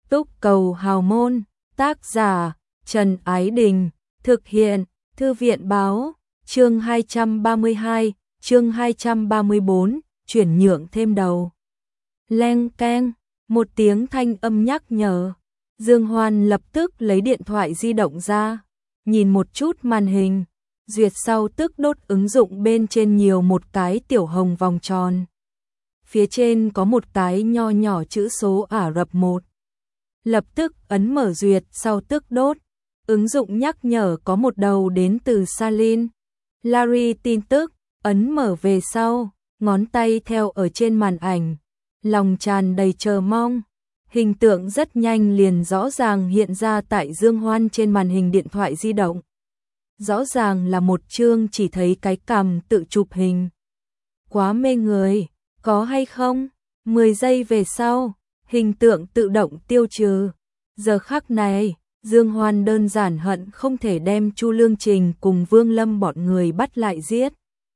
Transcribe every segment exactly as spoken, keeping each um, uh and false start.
Túc Cầu Hào Môn, tác giả Trần Ái Đình, thực hiện Thư viện báo, chương hai trăm ba mươi hai, chương hai trăm ba mươi bốn, chuyển nhượng thêm đầu. Leng keng, một tiếng thanh âm nhắc nhở. Dương Hoan lập tức lấy điện thoại di động ra, nhìn một chút màn hình, duyệt sau tức đốt ứng dụng bên trên nhiều một cái tiểu hồng vòng tròn. Phía trên có một cái nho nhỏ chữ số Ả Rập một. Lập tức ấn mở duyệt sau tức đốt, ứng dụng nhắc nhở có một đầu đến từ Salin. Larry tin tức, ấn mở về sau, ngón tay theo ở trên màn ảnh, lòng tràn đầy chờ mong. Hình tượng rất nhanh liền rõ ràng hiện ra tại Dương Hoan trên màn hình điện thoại di động. Rõ ràng là một chương chỉ thấy cái cằm tự chụp hình. Quá mê người, có hay không? mười giây về sau, hình tượng tự động tiêu trừ. Giờ khắc này, Dương Hoan đơn giản hận không thể đem Chu Lương Trình cùng Vương Lâm bọn người bắt lại giết.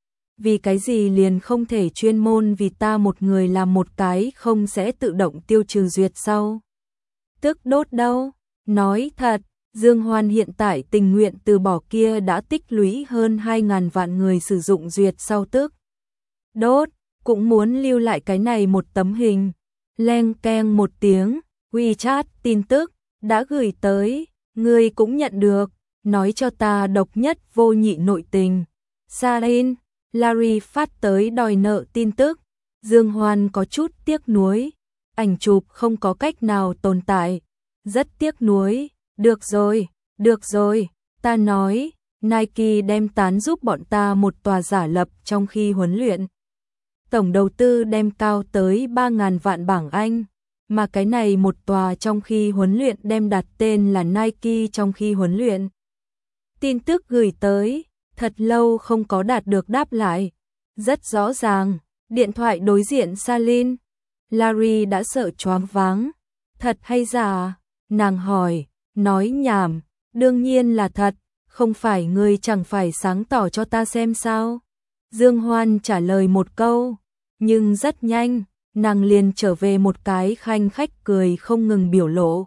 Vì cái gì liền không thể chuyên môn vì ta một người làm một cái không sẽ tự động tiêu trừ duyệt sau. Tức đốt đâu? Nói thật, Dương Hoan hiện tại tình nguyện từ bỏ kia đã tích lũy hơn hai ngàn vạn người sử dụng duyệt sau tức đốt, cũng muốn lưu lại cái này một tấm hình. Leng keng một tiếng, WeChat tin tức đã gửi tới, ngươi cũng nhận được, nói cho ta độc nhất vô nhị nội tình. Sarin, Larry phát tới đòi nợ tin tức. Dương Hoan có chút tiếc nuối, ảnh chụp không có cách nào tồn tại, rất tiếc nuối. Được rồi, được rồi, ta nói, Nike đem tán giúp bọn ta một tòa giả lập trong khi huấn luyện. Tổng đầu tư đem cao tới ba ngàn vạn bảng Anh, mà cái này một tòa trong khi huấn luyện đem đặt tên là Nike trong khi huấn luyện. Tin tức gửi tới, thật lâu không có đạt được đáp lại. Rất rõ ràng, điện thoại đối diện Salin. Larry đã sợ choáng váng. Thật hay giả? Nàng hỏi, nói nhảm, đương nhiên là thật, không phải ngươi chẳng phải sáng tỏ cho ta xem sao? Dương Hoan trả lời một câu, nhưng rất nhanh, nàng liền trở về một cái khanh khách cười không ngừng biểu lộ.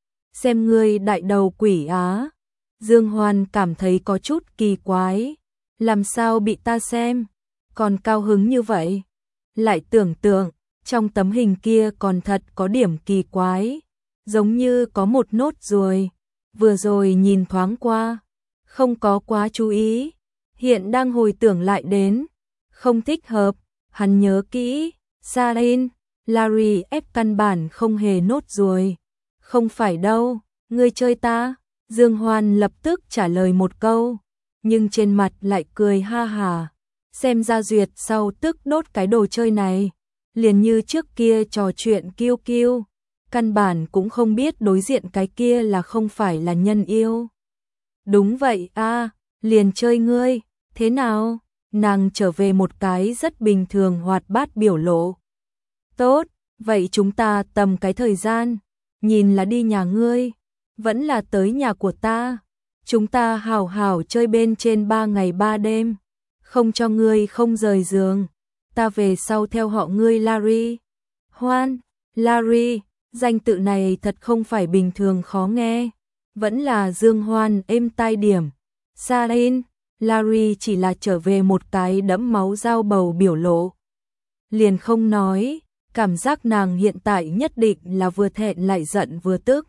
Xem ngươi đại đầu quỷ á. Dương Hoan cảm thấy có chút kỳ quái, làm sao bị ta xem, còn cao hứng như vậy. Lại tưởng tượng, trong tấm hình kia còn thật có điểm kỳ quái, giống như có một nốt ruồi, vừa rồi nhìn thoáng qua, không có quá chú ý, hiện đang hồi tưởng lại đến, không thích hợp, hắn nhớ kỹ, Sarin, Larry ép căn bản không hề nốt ruồi, không phải đâu, ngươi chơi ta. Dương Hoan lập tức trả lời một câu, nhưng trên mặt lại cười ha hà, xem ra duyệt sau tức đốt cái đồ chơi này, liền như trước kia trò chuyện kiêu kiêu, căn bản cũng không biết đối diện cái kia là không phải là nhân yêu. Đúng vậy a, liền chơi ngươi, thế nào? Nàng trở về một cái rất bình thường hoạt bát biểu lộ. Tốt, vậy chúng ta tầm cái thời gian, nhìn là đi nhà ngươi, vẫn là tới nhà của ta. Chúng ta hào hào chơi bên trên ba ngày ba đêm, không cho ngươi không rời giường. Ta về sau theo họ ngươi Larry. Hoan, Larry, danh tự này thật không phải bình thường khó nghe, vẫn là Dương Hoan êm tai điểm. Sarin, Larry chỉ là trở về một cái đẫm máu dao bầu biểu lộ. Liền không nói, cảm giác nàng hiện tại nhất định là vừa thẹn lại giận vừa tức.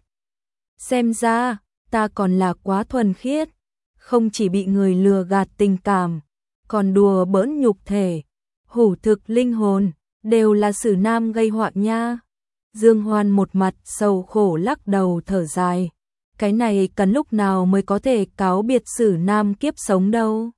Xem ra, ta còn là quá thuần khiết, không chỉ bị người lừa gạt tình cảm, còn đùa bỡn nhục thể, hủ thực linh hồn, đều là sử nam gây họa nha. Dương Hoan một mặt sầu khổ lắc đầu thở dài, cái này cần lúc nào mới có thể cáo biệt sử nam kiếp sống đâu.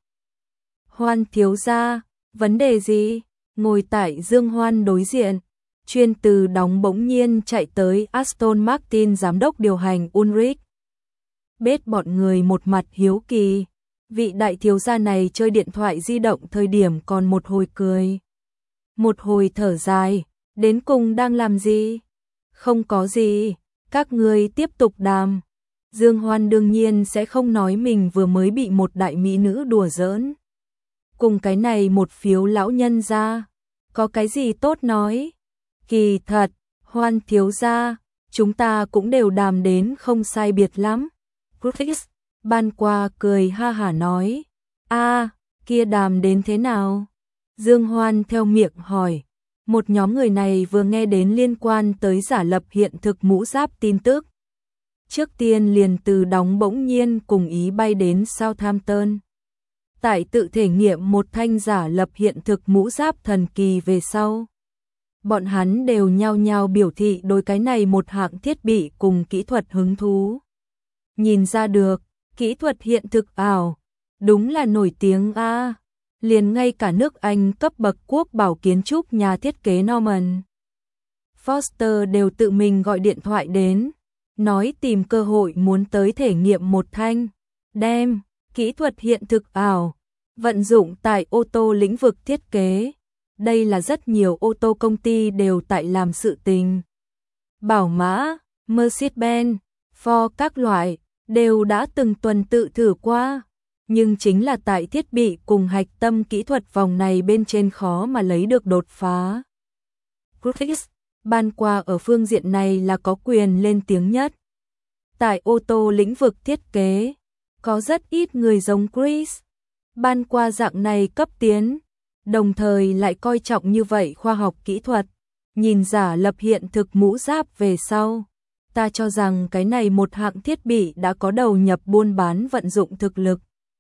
Hoan thiếu gia, vấn đề gì? Ngồi tại Dương Hoan đối diện, chuyên từ đóng bỗng nhiên chạy tới Aston Martin giám đốc điều hành Ulrich. Bết bọn người một mặt hiếu kỳ, vị đại thiếu gia này chơi điện thoại di động thời điểm còn một hồi cười, một hồi thở dài, đến cùng đang làm gì? Không có gì, các người tiếp tục đàm. Dương Hoan đương nhiên sẽ không nói mình vừa mới bị một đại mỹ nữ đùa giỡn. Cùng cái này một phiếu lão nhân ra, có cái gì tốt nói? Kỳ thật, Hoan thiếu gia, chúng ta cũng đều đàm đến không sai biệt lắm. Chris ban qua cười ha hả nói, a kia đàm đến thế nào? Dương Hoan theo miệng hỏi. Một nhóm người này vừa nghe đến liên quan tới giả lập hiện thực mũ giáp tin tức. Trước tiên liền từ đóng bỗng nhiên cùng ý bay đến Southampton. Tại tự thể nghiệm một thanh giả lập hiện thực mũ giáp thần kỳ về sau. Bọn hắn đều nhao nhao biểu thị đối cái này một hạng thiết bị cùng kỹ thuật hứng thú. Nhìn ra được, kỹ thuật hiện thực ảo, đúng là nổi tiếng a. Liền ngay cả nước Anh cấp bậc quốc bảo kiến trúc nhà thiết kế Norman Foster đều tự mình gọi điện thoại đến, nói tìm cơ hội muốn tới thể nghiệm một thanh, đem kỹ thuật hiện thực ảo vận dụng tại ô tô lĩnh vực thiết kế. Đây là rất nhiều ô tô công ty đều tại làm sự tình. Bảo Mã, Mercedes-Benz, Ford các loại đều đã từng tuần tự thử qua, nhưng chính là tại thiết bị cùng hạch tâm kỹ thuật vòng này bên trên khó mà lấy được đột phá. Chris ban qua ở phương diện này là có quyền lên tiếng nhất. Tại ô tô lĩnh vực thiết kế, có rất ít người giống Chris ban qua dạng này cấp tiến, đồng thời lại coi trọng như vậy khoa học kỹ thuật. Nhìn giả lập hiện thực mũ giáp về sau, ta cho rằng cái này một hạng thiết bị đã có đầu nhập buôn bán vận dụng thực lực.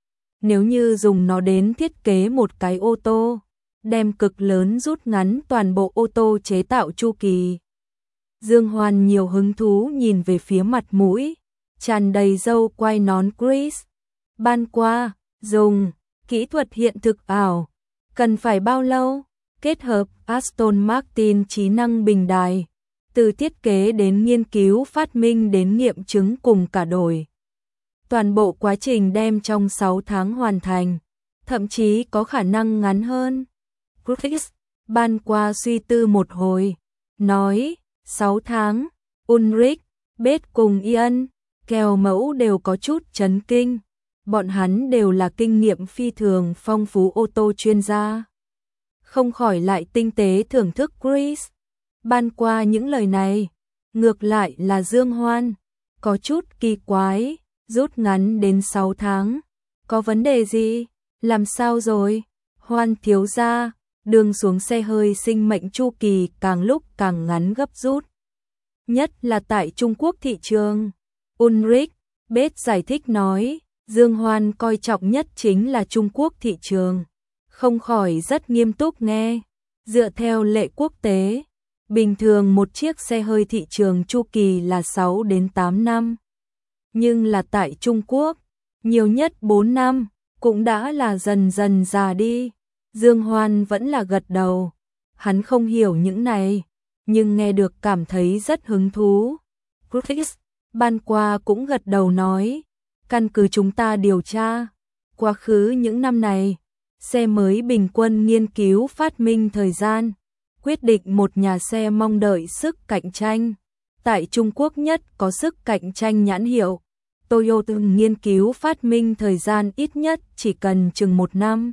Nếu như dùng nó đến thiết kế một cái ô tô, đem cực lớn rút ngắn toàn bộ ô tô chế tạo chu kỳ. Dương Hoan nhiều hứng thú nhìn về phía mặt mũi tràn đầy râu quai nón Chris ban qua, dùng kỹ thuật hiện thực ảo cần phải bao lâu? Kết hợp Aston Martin trí năng bình đài, từ thiết kế đến nghiên cứu phát minh đến nghiệm chứng cùng cả đổi. Toàn bộ quá trình đem trong sáu tháng hoàn thành, thậm chí có khả năng ngắn hơn. Chris ban qua suy tư một hồi, nói, sáu tháng, Ulrich, Bết cùng Ian, kèo mẫu đều có chút chấn kinh. Bọn hắn đều là kinh nghiệm phi thường phong phú ô tô chuyên gia. Không khỏi lại tinh tế thưởng thức Chris ban qua những lời này. Ngược lại là Dương Hoan, có chút kỳ quái, rút ngắn đến sáu tháng. Có vấn đề gì? Làm sao rồi? Hoan thiếu gia, đường xuống xe hơi sinh mệnh chu kỳ càng lúc càng ngắn gấp rút. Nhất là tại Trung Quốc thị trường. Ulrich, Bết giải thích nói, Dương Hoan coi trọng nhất chính là Trung Quốc thị trường. Không khỏi rất nghiêm túc nghe. Dựa theo lệ quốc tế, bình thường một chiếc xe hơi thị trường chu kỳ là sáu đến tám năm. Nhưng là tại Trung Quốc, nhiều nhất bốn năm, cũng đã là dần dần già đi. Dương Hoan vẫn là gật đầu. Hắn không hiểu những này, nhưng nghe được cảm thấy rất hứng thú. Chris ban qua cũng gật đầu nói, căn cứ chúng ta điều tra, quá khứ những năm này, xe mới bình quân nghiên cứu phát minh thời gian, quyết định một nhà xe mong đợi sức cạnh tranh. Tại Trung Quốc nhất có sức cạnh tranh nhãn hiệu, Toyota nghiên cứu phát minh thời gian ít nhất chỉ cần chừng một năm.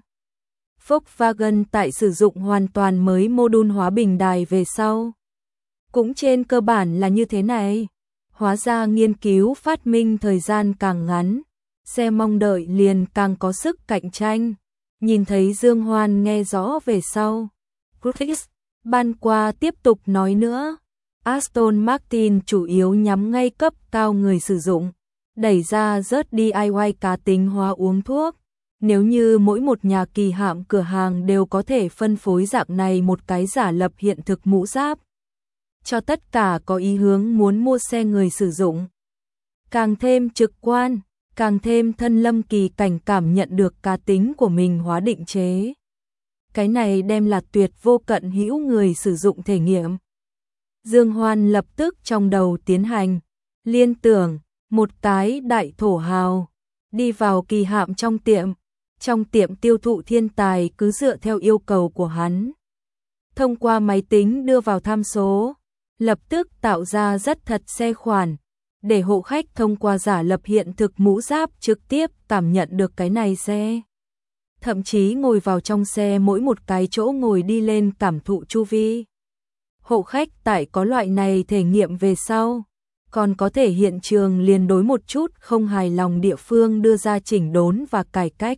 Volkswagen tại sử dụng hoàn toàn mới mô đun hóa bình đài về sau. Cũng trên cơ bản là như thế này. Hóa ra nghiên cứu phát minh thời gian càng ngắn, xe mong đợi liền càng có sức cạnh tranh. Nhìn thấy Dương Hoan nghe rõ về sau, Chris ban qua tiếp tục nói nữa, Aston Martin chủ yếu nhắm ngay cấp cao người sử dụng, đẩy ra rớt đê i i cá tính hóa uống thuốc. Nếu như mỗi một nhà kỳ hạm cửa hàng đều có thể phân phối dạng này một cái giả lập hiện thực mũ giáp, cho tất cả có ý hướng muốn mua xe người sử dụng. Càng thêm trực quan, càng thêm thân lâm kỳ cảnh cảm nhận được cá tính của mình hóa định chế. Cái này đem là tuyệt vô cận hữu người sử dụng thể nghiệm. Dương Hoan lập tức trong đầu tiến hành, liên tưởng, một cái đại thổ hào, đi vào kỳ hạm trong tiệm, trong tiệm tiêu thụ thiên tài cứ dựa theo yêu cầu của hắn. Thông qua máy tính đưa vào tham số, lập tức tạo ra rất thật xe khoản, để hộ khách thông qua giả lập hiện thực mũ giáp trực tiếp cảm nhận được cái này xe. Thậm chí ngồi vào trong xe mỗi một cái chỗ ngồi đi lên cảm thụ chu vi. Hộ khách tại có loại này thể nghiệm về sau, còn có thể hiện trường liền đối một chút không hài lòng địa phương đưa ra chỉnh đốn và cải cách,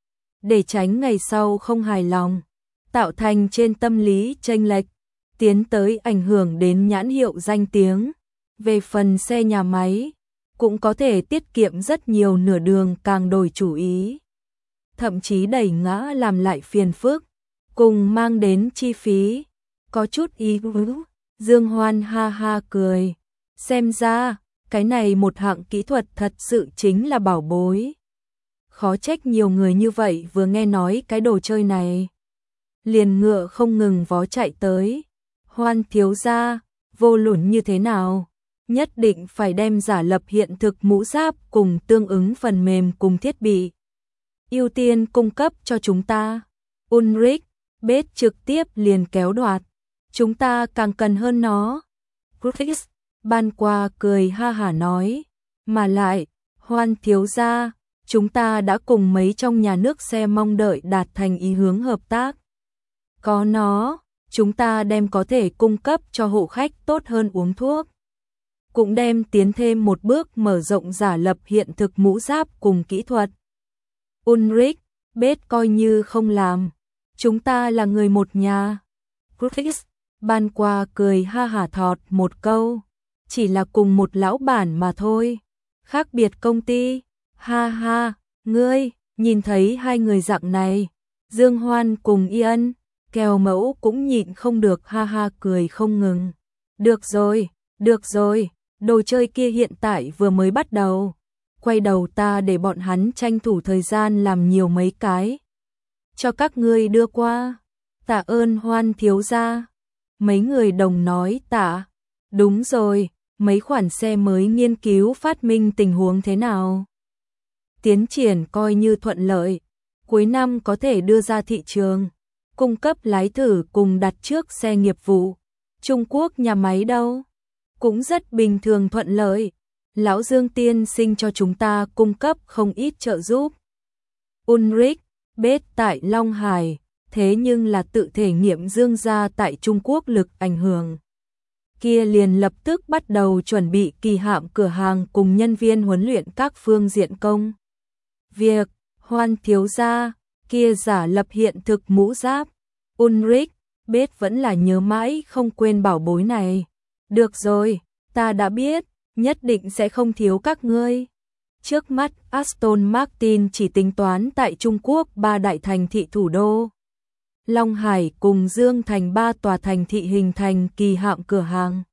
để tránh ngày sau không hài lòng, tạo thành trên tâm lý chênh lệch, tiến tới ảnh hưởng đến nhãn hiệu danh tiếng. Về phần xe nhà máy, cũng có thể tiết kiệm rất nhiều nửa đường càng đổi chủ ý, thậm chí đẩy ngã làm lại phiền phức, cùng mang đến chi phí, có chút ý tứ. Dương Hoan ha ha cười, xem ra, cái này một hạng kỹ thuật thật sự chính là bảo bối. Khó trách nhiều người như vậy vừa nghe nói cái đồ chơi này, liền ngựa không ngừng vó chạy tới. Hoan thiếu gia, vô luận như thế nào, nhất định phải đem giả lập hiện thực mũ giáp cùng tương ứng phần mềm cùng thiết bị ưu tiên cung cấp cho chúng ta. Ulrich, Bết trực tiếp liền kéo đoạt, chúng ta càng cần hơn nó. Chris, ban qua cười ha hả nói, mà lại, Hoan thiếu gia, chúng ta đã cùng mấy trong nhà nước xe mong đợi đạt thành ý hướng hợp tác. Có nó, chúng ta đem có thể cung cấp cho hộ khách tốt hơn uống thuốc. Cũng đem tiến thêm một bước mở rộng giả lập hiện thực mũ giáp cùng kỹ thuật. Ulrich, Bết coi như không làm. Chúng ta là người một nhà. Chris, ban qua cười ha hả thọt một câu. Chỉ là cùng một lão bản mà thôi. Khác biệt công ty. Ha ha, ngươi, nhìn thấy hai người dạng này. Dương Hoan cùng Ian, kèo mẫu cũng nhịn không được ha ha cười không ngừng. Được rồi, được rồi, đồ chơi kia hiện tại vừa mới bắt đầu. Quay đầu ta để bọn hắn tranh thủ thời gian làm nhiều mấy cái. Cho các ngươi đưa qua. Tạ ơn Hoan thiếu gia. Mấy người đồng nói tạ. Đúng rồi, mấy khoản xe mới nghiên cứu phát minh tình huống thế nào? Tiến triển coi như thuận lợi. Cuối năm có thể đưa ra thị trường. Cung cấp lái thử cùng đặt trước xe nghiệp vụ. Trung Quốc nhà máy đâu? Cũng rất bình thường thuận lợi. Lão Dương tiên sinh cho chúng ta cung cấp không ít trợ giúp. Ulrich, Bết tại Long Hải, thế nhưng là tự thể nghiệm Dương gia tại Trung Quốc lực ảnh hưởng. Kia liền lập tức bắt đầu chuẩn bị kỳ hạm cửa hàng cùng nhân viên huấn luyện các phương diện công. Việc, Hoan thiếu gia, kia giả lập hiện thực mũ giáp. Ulrich, Bết vẫn là nhớ mãi không quên bảo bối này. Được rồi, ta đã biết, nhất định sẽ không thiếu các ngươi. Trước mắt Aston Martin chỉ tính toán tại Trung Quốc ba đại thành thị thủ đô. Long Hải cùng Dương Thành ba tòa thành thị hình thành kỳ hạm cửa hàng.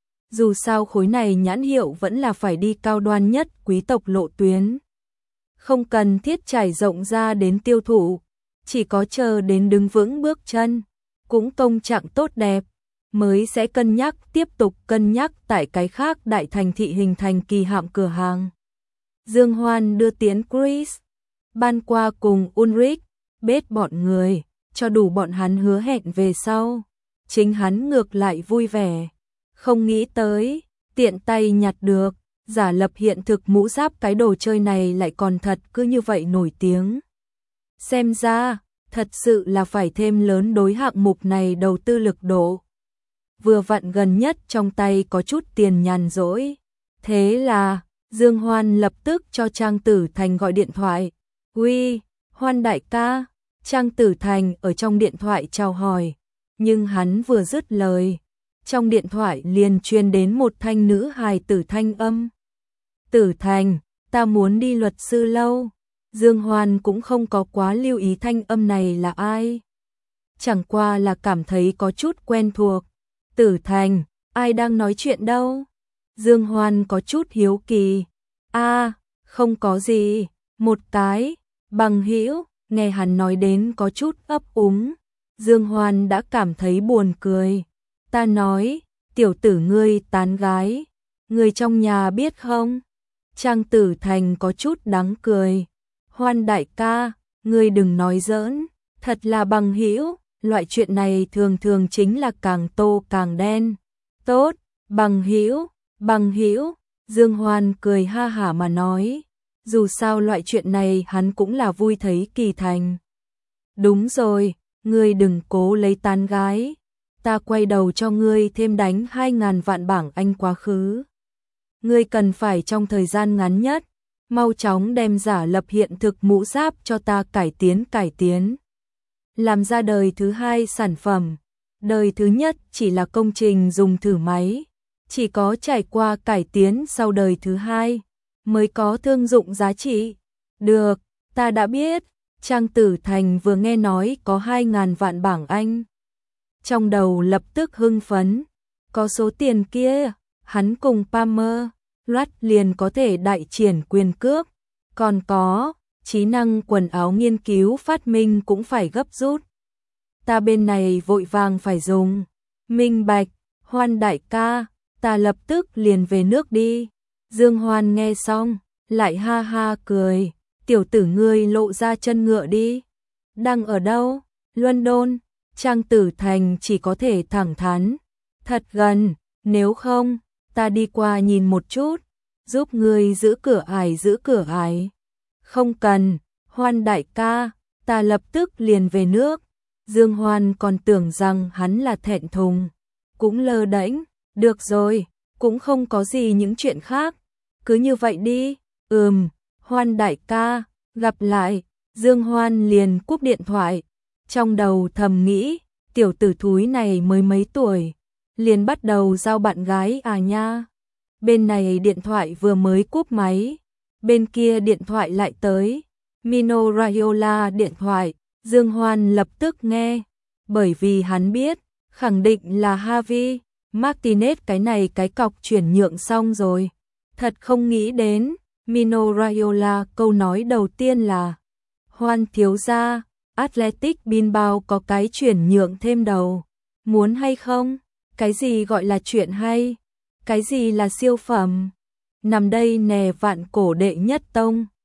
Dù sao khối này nhãn hiệu vẫn là phải đi cao đoan nhất quý tộc lộ tuyến. Không cần thiết trải rộng ra đến tiêu thụ, chỉ có chờ đến đứng vững bước chân, cũng công trạng tốt đẹp, mới sẽ cân nhắc tiếp tục cân nhắc tại cái khác đại thành thị hình thành kỳ hạm cửa hàng. Dương Hoan đưa tiễn Chris, ban qua cùng Ulrich, Bết bọn người, cho đủ bọn hắn hứa hẹn về sau. Chính hắn ngược lại vui vẻ, không nghĩ tới, tiện tay nhặt được, giả lập hiện thực mũ giáp cái đồ chơi này lại còn thật cứ như vậy nổi tiếng. Xem ra, thật sự là phải thêm lớn đối hạng mục này đầu tư lực độ. Vừa vặn gần nhất trong tay có chút tiền nhàn rỗi. Thế là, Dương Hoan lập tức cho Trang Tử Thành gọi điện thoại. Uy, Hoan đại ca. Trang Tử Thành ở trong điện thoại chào hỏi. Nhưng hắn vừa dứt lời, trong điện thoại liền truyền đến một thanh nữ hài tử thanh âm. Tử Thành, ta muốn đi luật sư lâu. Dương Hoan cũng không có quá lưu ý thanh âm này là ai. Chẳng qua là cảm thấy có chút quen thuộc. Tử Thành, ai đang nói chuyện đâu? Dương Hoan có chút hiếu kỳ. A, không có gì, một cái bằng hữu. Nghe hắn nói đến có chút ấp úng, Dương Hoan đã cảm thấy buồn cười. Ta nói, tiểu tử ngươi tán gái, người trong nhà biết không? Trang Tử Thành có chút đáng cười. Hoan đại ca, ngươi đừng nói giỡn, thật là bằng hữu, loại chuyện này thường thường chính là càng tô càng đen. Tốt, bằng hữu, bằng hữu, Dương Hoan cười ha hả mà nói. Dù sao loại chuyện này hắn cũng là vui thấy kỳ thành. Đúng rồi, ngươi đừng cố lấy tán gái. Ta quay đầu cho ngươi thêm đánh hai ngàn vạn bảng Anh quá khứ. ngươi cần phải trong thời gian ngắn nhất, mau chóng đem giả lập hiện thực mũ giáp cho ta cải tiến cải tiến. Làm ra đời thứ hai sản phẩm, đời thứ nhất chỉ là công trình dùng thử máy, chỉ có trải qua cải tiến sau đời thứ hai, mới có thương dụng giá trị. Được, ta đã biết. Trang Tử Thành vừa nghe nói có hai ngàn vạn bảng Anh. Trong đầu lập tức hưng phấn, có số tiền kia, hắn cùng Palmer, loát liền có thể đại triển quyền cước. Còn có, trí năng quần áo nghiên cứu phát minh cũng phải gấp rút. Ta bên này vội vàng phải dùng. Minh bạch, Hoan đại ca, ta lập tức liền về nước đi. Dương Hoan nghe xong, lại ha ha cười. Tiểu tử ngươi lộ ra chân ngựa đi. Đang ở đâu? London. Trang Tử Thành chỉ có thể thẳng thắn. Thật gần, nếu không, ta đi qua nhìn một chút, giúp ngươi giữ cửa ải giữ cửa ải. Không cần, Hoan đại ca, ta lập tức liền về nước. Dương Hoan còn tưởng rằng hắn là thẹn thùng, cũng lơ đễnh. Được rồi, cũng không có gì những chuyện khác, cứ như vậy đi. Ừm, Hoan đại ca, gặp lại. Dương Hoan liền cúp điện thoại, trong đầu thầm nghĩ, tiểu tử thúi này mới mấy tuổi, liền bắt đầu giao bạn gái à nha. Bên này điện thoại vừa mới cúp máy, bên kia điện thoại lại tới. Mino Raiola điện thoại, Dương Hoan lập tức nghe, bởi vì hắn biết, khẳng định là Javi Martinez cái này cái cọc chuyển nhượng xong rồi. Thật không nghĩ đến, Mino Raiola câu nói đầu tiên là: Hoan thiếu gia, Athletic Bilbao có cái chuyển nhượng thêm đầu, muốn hay không? Cái gì gọi là chuyện hay? Cái gì là siêu phẩm? Nằm đây nè vạn cổ đệ nhất tông.